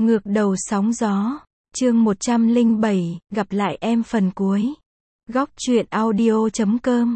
Ngược đầu sóng gió, chương 107, gặp lại em phần cuối. Góc truyện audio.com.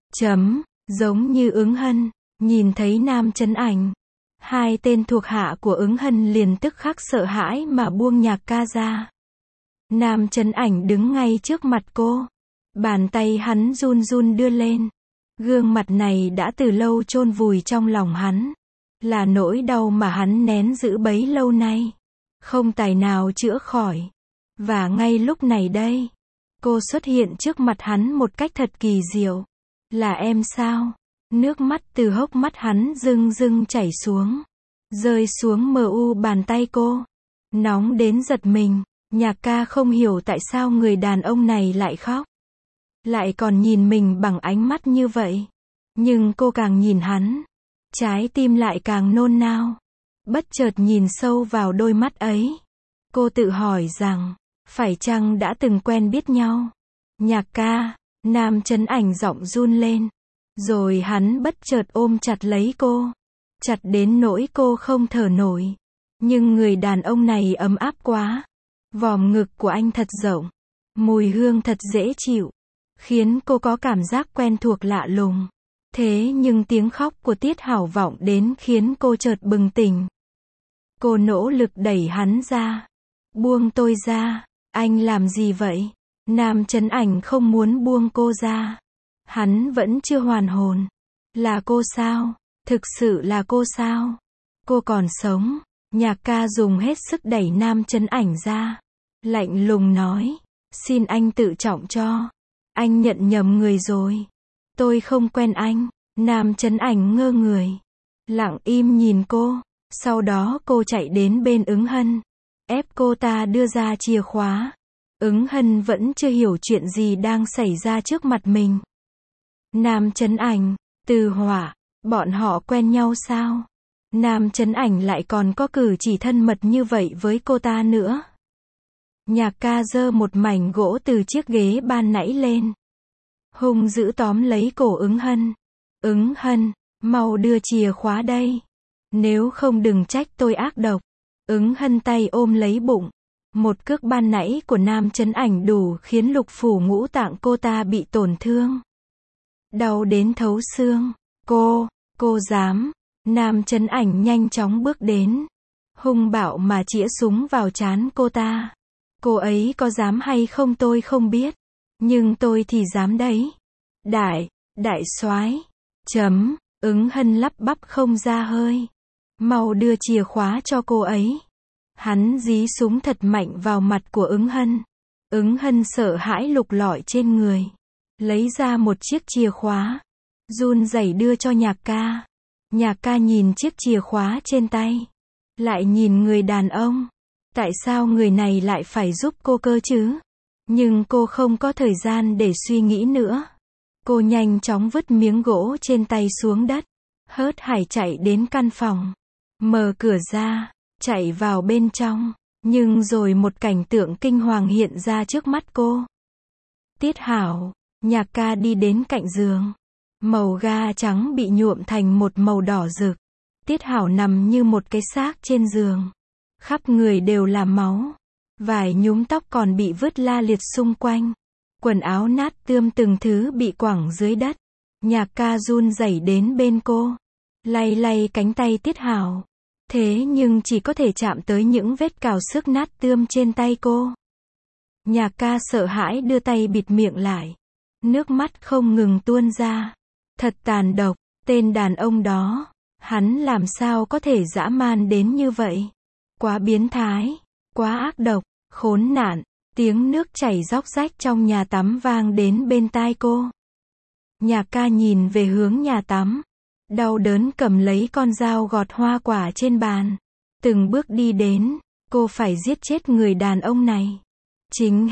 Giống như Ứng Hân, nhìn thấy Nam Chấn Ảnh. Hai tên thuộc hạ của Ứng Hân liền tức khắc sợ hãi mà buông Nhạc Ca ra. Nam Chấn Ảnh đứng ngay trước mặt cô. Bàn tay hắn run run đưa lên. Gương mặt này đã từ lâu chôn vùi trong lòng hắn. Là nỗi đau mà hắn nén giữ bấy lâu nay. Không tài nào chữa khỏi. Và ngay lúc này đây, cô xuất hiện trước mặt hắn một cách thật kỳ diệu. Là em sao? Nước mắt từ hốc mắt hắn rưng rưng chảy xuống. Rơi xuống mờ u bàn tay cô. Nóng đến giật mình. Nhạc Ca không hiểu tại sao người đàn ông này lại khóc. Lại còn nhìn mình bằng ánh mắt như vậy. Nhưng cô càng nhìn hắn, trái tim lại càng nôn nao. Bất chợt nhìn sâu vào đôi mắt ấy. Cô tự hỏi rằng, phải chăng đã từng quen biết nhau? Nhạc Ca, Nam Chấn Ảnh giọng run lên. Rồi hắn bất chợt ôm chặt lấy cô. Chặt đến nỗi cô không thở nổi. Nhưng người đàn ông này ấm áp quá. Vòm ngực của anh thật rộng. Mùi hương thật dễ chịu. Khiến cô có cảm giác quen thuộc lạ lùng. Thế nhưng tiếng khóc của Tiết Hảo vọng đến khiến cô chợt bừng tỉnh. Cô nỗ lực đẩy hắn ra. Buông tôi ra. Anh làm gì vậy? Nam Chấn Ảnh không muốn buông cô ra. Hắn vẫn chưa hoàn hồn. Là cô sao? Thực sự là cô sao? Cô còn sống. Nhạc Ca dùng hết sức đẩy Nam Chấn Ảnh ra. Lạnh lùng nói. Xin anh tự trọng cho. Anh nhận nhầm người rồi. Tôi không quen anh. Nam Chấn Ảnh ngơ người. Lặng im nhìn cô. Sau đó cô chạy đến bên Ứng Hân. Ép cô ta đưa ra chìa khóa. Ứng Hân vẫn chưa hiểu chuyện gì đang xảy ra trước mặt mình. Nam Chấn Ảnh, Từ Hỏa, bọn họ quen nhau sao? Nam Chấn Ảnh lại còn có cử chỉ thân mật như vậy với cô ta nữa. Nhạc Ca giơ một mảnh gỗ từ chiếc ghế ban nãy lên. Hung dữ tóm lấy cổ Ứng Hân. Ứng Hân, mau đưa chìa khóa đây. Nếu không đừng trách tôi ác độc. Ứng Hân tay ôm lấy bụng. Một cước ban nãy của Nam Chấn Ảnh đủ khiến lục phủ ngũ tạng cô ta bị tổn thương. Đau đến thấu xương. Cô dám. Nam Chấn Ảnh nhanh chóng bước đến. Hung bạo mà chĩa súng vào trán cô ta. Cô ấy có dám hay không tôi không biết. Nhưng tôi thì dám đấy. Đại soái. Ứng Hân lắp bắp không ra hơi. Mau đưa chìa khóa cho cô ấy. Hắn dí súng thật mạnh vào mặt của Ứng Hân. Ứng Hân sợ hãi lục lọi trên người. Lấy ra một chiếc chìa khóa. Run rẩy đưa cho Nhạc Ca. Nhạc Ca nhìn chiếc chìa khóa trên tay. Lại nhìn người đàn ông. Tại sao người này lại phải giúp cô cơ chứ? Nhưng cô không có thời gian để suy nghĩ nữa. Cô nhanh chóng vứt miếng gỗ trên tay xuống đất. Hớt hải chạy đến căn phòng. Mở cửa ra. Chạy vào bên trong. Nhưng rồi một cảnh tượng kinh hoàng hiện ra trước mắt cô. Tiết Hảo. Nhạc Ca đi đến cạnh giường. Màu ga trắng bị nhuộm thành một màu đỏ rực. Tiết Hảo nằm như một cái xác trên giường. Khắp người đều là máu. Vài nhúm tóc còn bị vứt la liệt xung quanh. Quần áo nát tươm từng thứ bị quẳng dưới đất. Nhạc Ca run rẩy đến bên cô. Lay lay cánh tay Tiết Hảo. Thế nhưng chỉ có thể chạm tới những vết cào xước nát tươm trên tay cô. Nhạc Ca sợ hãi đưa tay bịt miệng lại. Nước mắt không ngừng tuôn ra. Thật tàn độc, tên đàn ông đó. Hắn làm sao có thể dã man đến như vậy? Quá biến thái, quá ác độc, khốn nạn. Tiếng nước chảy róc rách trong nhà tắm vang đến bên tai cô. Nhạc Ca nhìn về hướng nhà tắm. Đau đớn cầm lấy con dao gọt hoa quả trên bàn. Từng bước đi đến. Cô phải giết chết người đàn ông này. Chính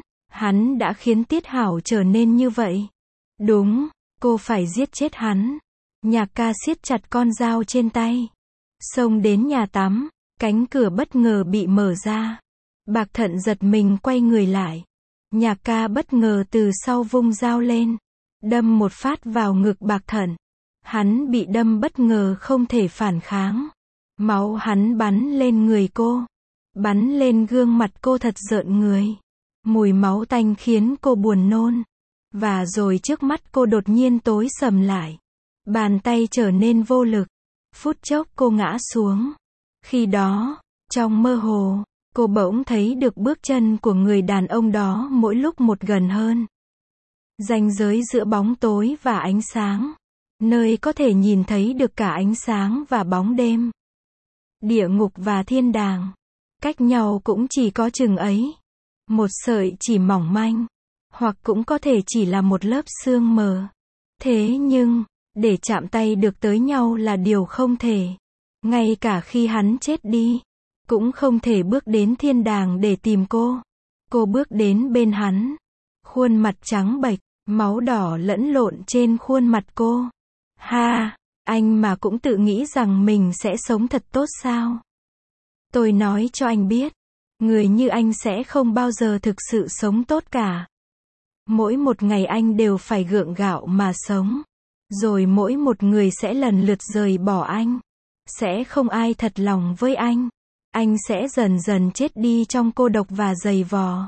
hắn đã khiến Tiết Hảo trở nên như vậy. Đúng, cô phải giết chết hắn. Nhạc Ca siết chặt con dao trên tay. Xông đến nhà tắm. Cánh cửa bất ngờ bị mở ra. Bạc Thận giật mình quay người lại. Nhạc Ca bất ngờ từ sau vung dao lên. Đâm một phát vào ngực Bạc Thận. Hắn bị đâm bất ngờ không thể phản kháng. Máu hắn bắn lên người cô. bắn lên gương mặt cô thật rợn người. Mùi máu tanh khiến cô buồn nôn. Và rồi trước mắt cô đột nhiên tối sầm lại. Bàn tay trở nên vô lực. Phút chốc cô ngã xuống. Khi đó, trong mơ hồ, cô bỗng thấy được bước chân của người đàn ông đó mỗi lúc một gần hơn. Ranh giới giữa bóng tối và ánh sáng. Nơi có thể nhìn thấy được cả ánh sáng và bóng đêm. Địa ngục và thiên đàng. Cách nhau cũng chỉ có chừng ấy. Một sợi chỉ mỏng manh. Hoặc cũng có thể chỉ là một lớp sương mờ. Thế nhưng, để chạm tay được tới nhau là điều không thể. Ngay cả khi hắn chết đi, cũng không thể bước đến thiên đàng để tìm cô. Cô bước đến bên hắn. Khuôn mặt trắng bệch, máu đỏ lẫn lộn trên khuôn mặt cô. Ha, anh mà cũng tự nghĩ rằng mình sẽ sống thật tốt sao? Tôi nói cho anh biết, người như anh sẽ không bao giờ thực sự sống tốt cả. Mỗi một ngày anh đều phải gượng gạo mà sống. Rồi mỗi một người sẽ lần lượt rời bỏ anh. Sẽ không ai thật lòng với anh. Anh sẽ dần dần chết đi trong cô độc và dày vò.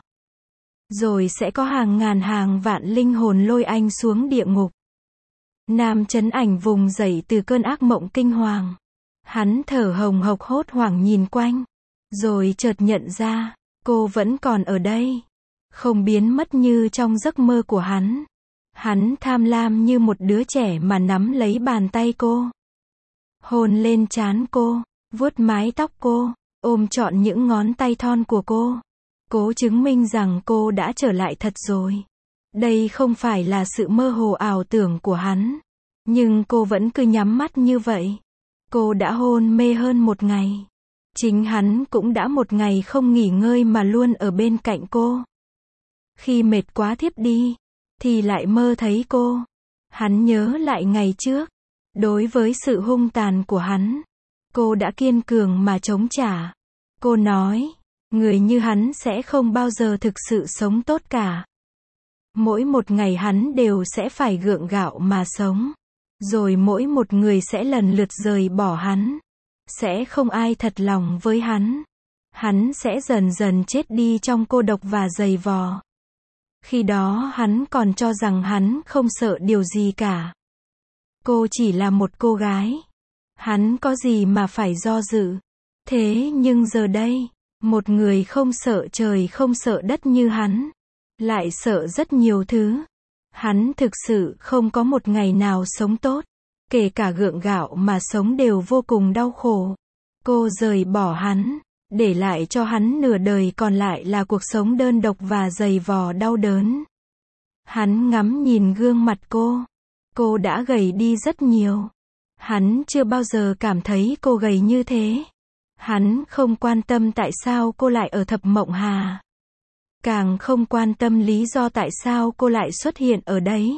Rồi sẽ có hàng ngàn hàng vạn linh hồn lôi anh xuống địa ngục. Nam Chấn Ảnh vùng dậy từ cơn ác mộng kinh hoàng. Hắn thở hồng hộc hốt hoảng nhìn quanh. Rồi chợt nhận ra, cô vẫn còn ở đây. Không biến mất như trong giấc mơ của hắn. Hắn tham lam như một đứa trẻ mà nắm lấy bàn tay cô. Hôn lên trán cô, vuốt mái tóc cô, ôm trọn những ngón tay thon của cô. Cố chứng minh rằng cô đã trở lại thật rồi. Đây không phải là sự mơ hồ ảo tưởng của hắn. Nhưng cô vẫn cứ nhắm mắt như vậy. Cô đã hôn mê hơn một ngày. Chính hắn cũng đã một ngày không nghỉ ngơi mà luôn ở bên cạnh cô. Khi mệt quá thiếp đi, thì lại mơ thấy cô. Hắn nhớ lại ngày trước. Đối với sự hung tàn của hắn, cô đã kiên cường mà chống trả. Cô nói, người như hắn sẽ không bao giờ thực sự sống tốt cả. Mỗi một ngày hắn đều sẽ phải gượng gạo mà sống. Rồi mỗi một người sẽ lần lượt rời bỏ hắn. Sẽ không ai thật lòng với hắn. Hắn sẽ dần dần chết đi trong cô độc và dày vò. Khi đó hắn còn cho rằng hắn không sợ điều gì cả. Cô chỉ là một cô gái. Hắn có gì mà phải do dự. Thế nhưng giờ đây, một người không sợ trời không sợ đất như hắn, lại sợ rất nhiều thứ. Hắn thực sự không có một ngày nào sống tốt. Kể cả gượng gạo mà sống đều vô cùng đau khổ. Cô rời bỏ hắn, để lại cho hắn nửa đời còn lại là cuộc sống đơn độc và dày vò đau đớn. Hắn ngắm nhìn gương mặt cô. Cô đã gầy đi rất nhiều. Hắn chưa bao giờ cảm thấy cô gầy như thế. Hắn không quan tâm tại sao cô lại ở Thập Mộng Hà. Càng không quan tâm lý do tại sao cô lại xuất hiện ở đấy.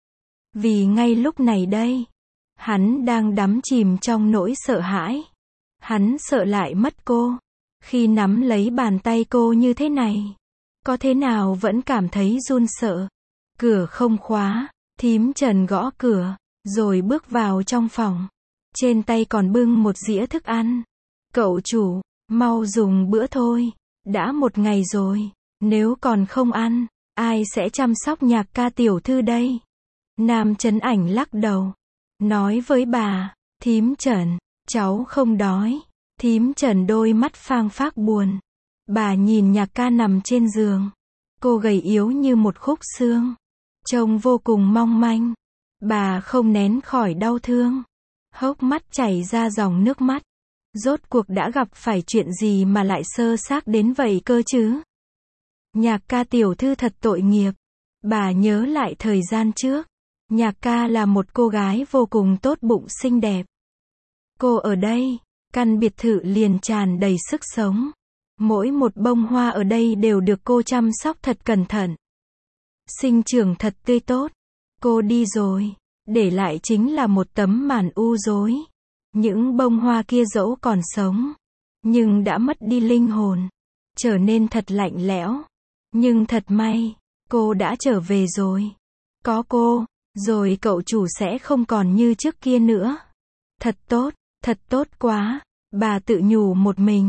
Vì ngay lúc này đây, hắn đang đắm chìm trong nỗi sợ hãi. Hắn sợ lại mất cô. Khi nắm lấy bàn tay cô như thế này, có thế nào vẫn cảm thấy run sợ. Cửa không khóa, thím Trần gõ cửa, rồi bước vào trong phòng. Trên tay còn bưng một dĩa thức ăn. Cậu chủ, mau dùng bữa thôi. Đã một ngày rồi, nếu còn không ăn, ai sẽ chăm sóc Nhạc ca tiểu thư đây? Nam Chấn Ảnh lắc đầu, nói với bà, thím Trần, cháu không đói. Thím Trần đôi mắt phang phác buồn. Bà nhìn Nhạc ca nằm trên giường. Cô gầy yếu như một khúc xương. Trông vô cùng mong manh. Bà không nén khỏi đau thương. Hốc mắt chảy ra dòng nước mắt. Rốt cuộc đã gặp phải chuyện gì mà lại sơ xác đến vậy cơ chứ? Nhạc ca tiểu thư thật tội nghiệp. Bà nhớ lại thời gian trước. Nhạc ca là một cô gái vô cùng tốt bụng xinh đẹp. Cô ở đây, căn biệt thự liền tràn đầy sức sống. Mỗi một bông hoa ở đây đều được cô chăm sóc thật cẩn thận. Sinh trưởng thật tươi tốt. Cô đi rồi, để lại chính là một tấm màn u dối. Những bông hoa kia dẫu còn sống, nhưng đã mất đi linh hồn, trở nên thật lạnh lẽo. Nhưng thật may, cô đã trở về rồi. Có cô, rồi cậu chủ sẽ không còn như trước kia nữa. Thật tốt quá, bà tự nhủ một mình.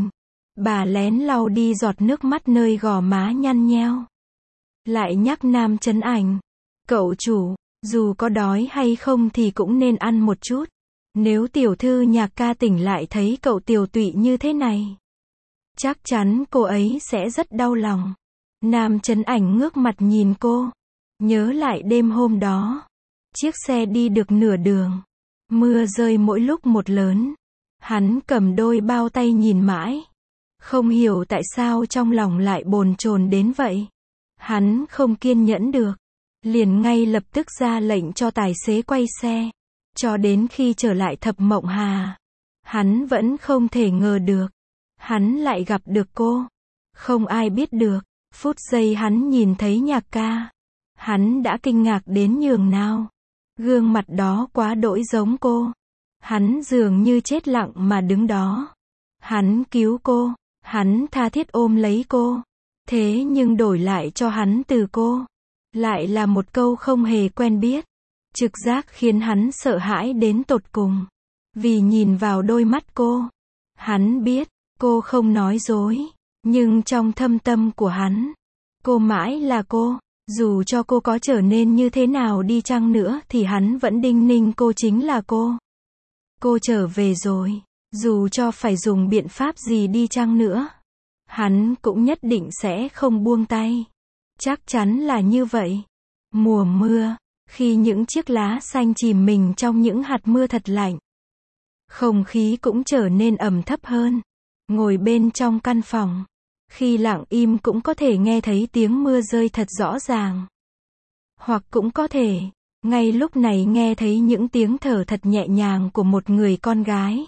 Bà lén lau đi giọt nước mắt nơi gò má nhăn nheo. Lại nhắc Nam Chấn Ảnh. Cậu chủ, dù có đói hay không thì cũng nên ăn một chút. Nếu tiểu thư Nhạc Ca tỉnh lại thấy cậu tiều tụy như thế này, chắc chắn cô ấy sẽ rất đau lòng. Nam Chấn Ảnh ngước mặt nhìn cô. Nhớ lại đêm hôm đó. Chiếc xe đi được nửa đường. Mưa rơi mỗi lúc một lớn. Hắn cầm đôi bao tay nhìn mãi. Không hiểu tại sao trong lòng lại bồn chồn đến vậy. Hắn không kiên nhẫn được. Liền ngay lập tức ra lệnh cho tài xế quay xe. Cho đến khi trở lại Thập Mộng Hà. Hắn vẫn không thể ngờ được. Hắn lại gặp được cô. Không ai biết được. Phút giây hắn nhìn thấy Nhạc Ca. Hắn đã kinh ngạc đến nhường nào. Gương mặt đó quá đỗi giống cô. Hắn dường như chết lặng mà đứng đó. Hắn cứu cô. Hắn tha thiết ôm lấy cô. Thế nhưng đổi lại cho hắn từ cô. Lại là một câu không hề quen biết. Trực giác khiến hắn sợ hãi đến tột cùng. Vì nhìn vào đôi mắt cô. Hắn biết, cô không nói dối. Nhưng trong thâm tâm của hắn, cô mãi là cô. Dù cho cô có trở nên như thế nào đi chăng nữa thì hắn vẫn đinh ninh cô chính là cô. Cô trở về rồi. Dù cho phải dùng biện pháp gì đi chăng nữa, hắn cũng nhất định sẽ không buông tay. Chắc chắn là như vậy. Mùa mưa, khi những chiếc lá xanh chìm mình trong những hạt mưa thật lạnh, không khí cũng trở nên ẩm thấp hơn. Ngồi bên trong căn phòng, khi lặng im cũng có thể nghe thấy tiếng mưa rơi thật rõ ràng. Hoặc cũng có thể, ngay lúc này nghe thấy những tiếng thở thật nhẹ nhàng của một người con gái.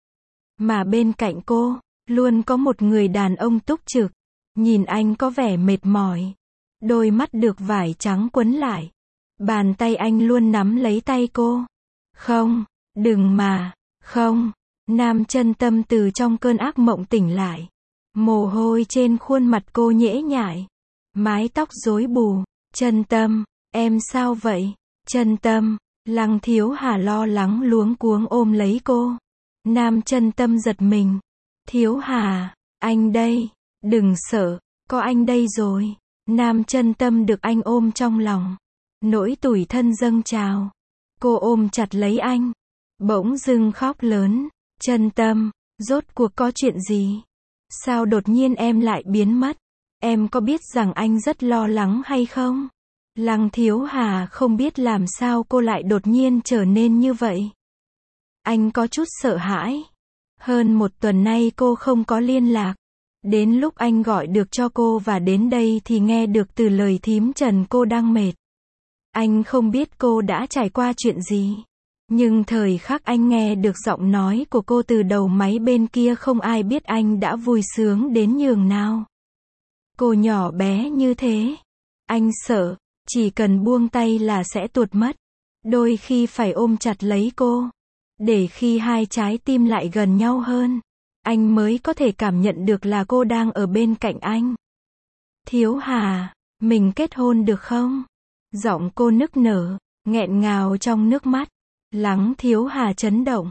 Mà bên cạnh cô, luôn có một người đàn ông túc trực. Nhìn anh có vẻ mệt mỏi. Đôi mắt được vải trắng quấn lại. Bàn tay anh luôn nắm lấy tay cô. Không, đừng mà, không. Nam Chân Tâm từ trong cơn ác mộng tỉnh lại. Mồ hôi trên khuôn mặt cô nhễ nhại. Mái tóc rối bù. Chân Tâm, em sao vậy? Chân Tâm, Lăng Thiếu Hà lo lắng luống cuống ôm lấy cô. Nam Chân Tâm giật mình. Thiếu Hà, anh đây. Đừng sợ, có anh đây rồi. Nam Chân Tâm được anh ôm trong lòng. Nỗi tủi thân dâng trào. Cô ôm chặt lấy anh. Bỗng dưng khóc lớn. Chân Tâm, rốt cuộc có chuyện gì? Sao đột nhiên em lại biến mất? Em có biết rằng anh rất lo lắng hay không? Lăng Thiếu Hà không biết làm sao cô lại đột nhiên trở nên như vậy. Anh có chút sợ hãi. Hơn một tuần nay cô không có liên lạc. Đến lúc anh gọi được cho cô và đến đây thì nghe được từ lời thím Trần cô đang mệt. Anh không biết cô đã trải qua chuyện gì. Nhưng thời khắc anh nghe được giọng nói của cô từ đầu máy bên kia không ai biết anh đã vui sướng đến nhường nào. Cô nhỏ bé như thế. Anh sợ, chỉ cần buông tay là sẽ tuột mất. Đôi khi phải ôm chặt lấy cô. Để khi hai trái tim lại gần nhau hơn, anh mới có thể cảm nhận được là cô đang ở bên cạnh anh. Thiếu Hà, mình kết hôn được không? Giọng cô nức nở, nghẹn ngào trong nước mắt. Lắng Thiếu Hà chấn động.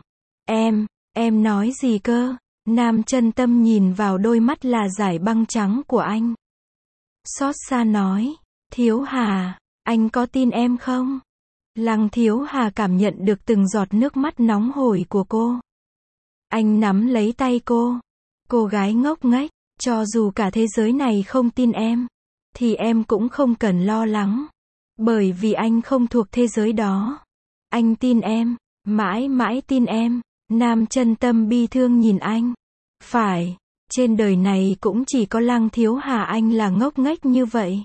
Em nói gì cơ? Nam Chân Tâm nhìn vào đôi mắt là dải băng trắng của anh. Xót xa nói. Thiếu Hà, anh có tin em không? Lăng Thiếu Hà cảm nhận được từng giọt nước mắt nóng hổi của cô. Anh nắm lấy tay cô. Cô gái ngốc nghếch, cho dù cả thế giới này không tin em, thì em cũng không cần lo lắng. Bởi vì anh không thuộc thế giới đó. Anh tin em, mãi mãi tin em. Nam Chân Tâm bi thương nhìn anh. Phải, trên đời này cũng chỉ có Lăng Thiếu Hà anh là ngốc nghếch như vậy.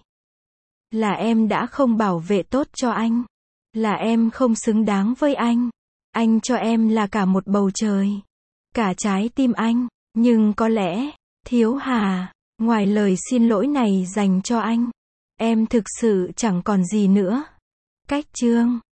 Là em đã không bảo vệ tốt cho anh. Là em không xứng đáng với anh. Anh cho em là cả một bầu trời. Cả trái tim anh. Nhưng có lẽ, Thiếu Hà, ngoài lời xin lỗi này dành cho anh, em thực sự chẳng còn gì nữa. Cách chương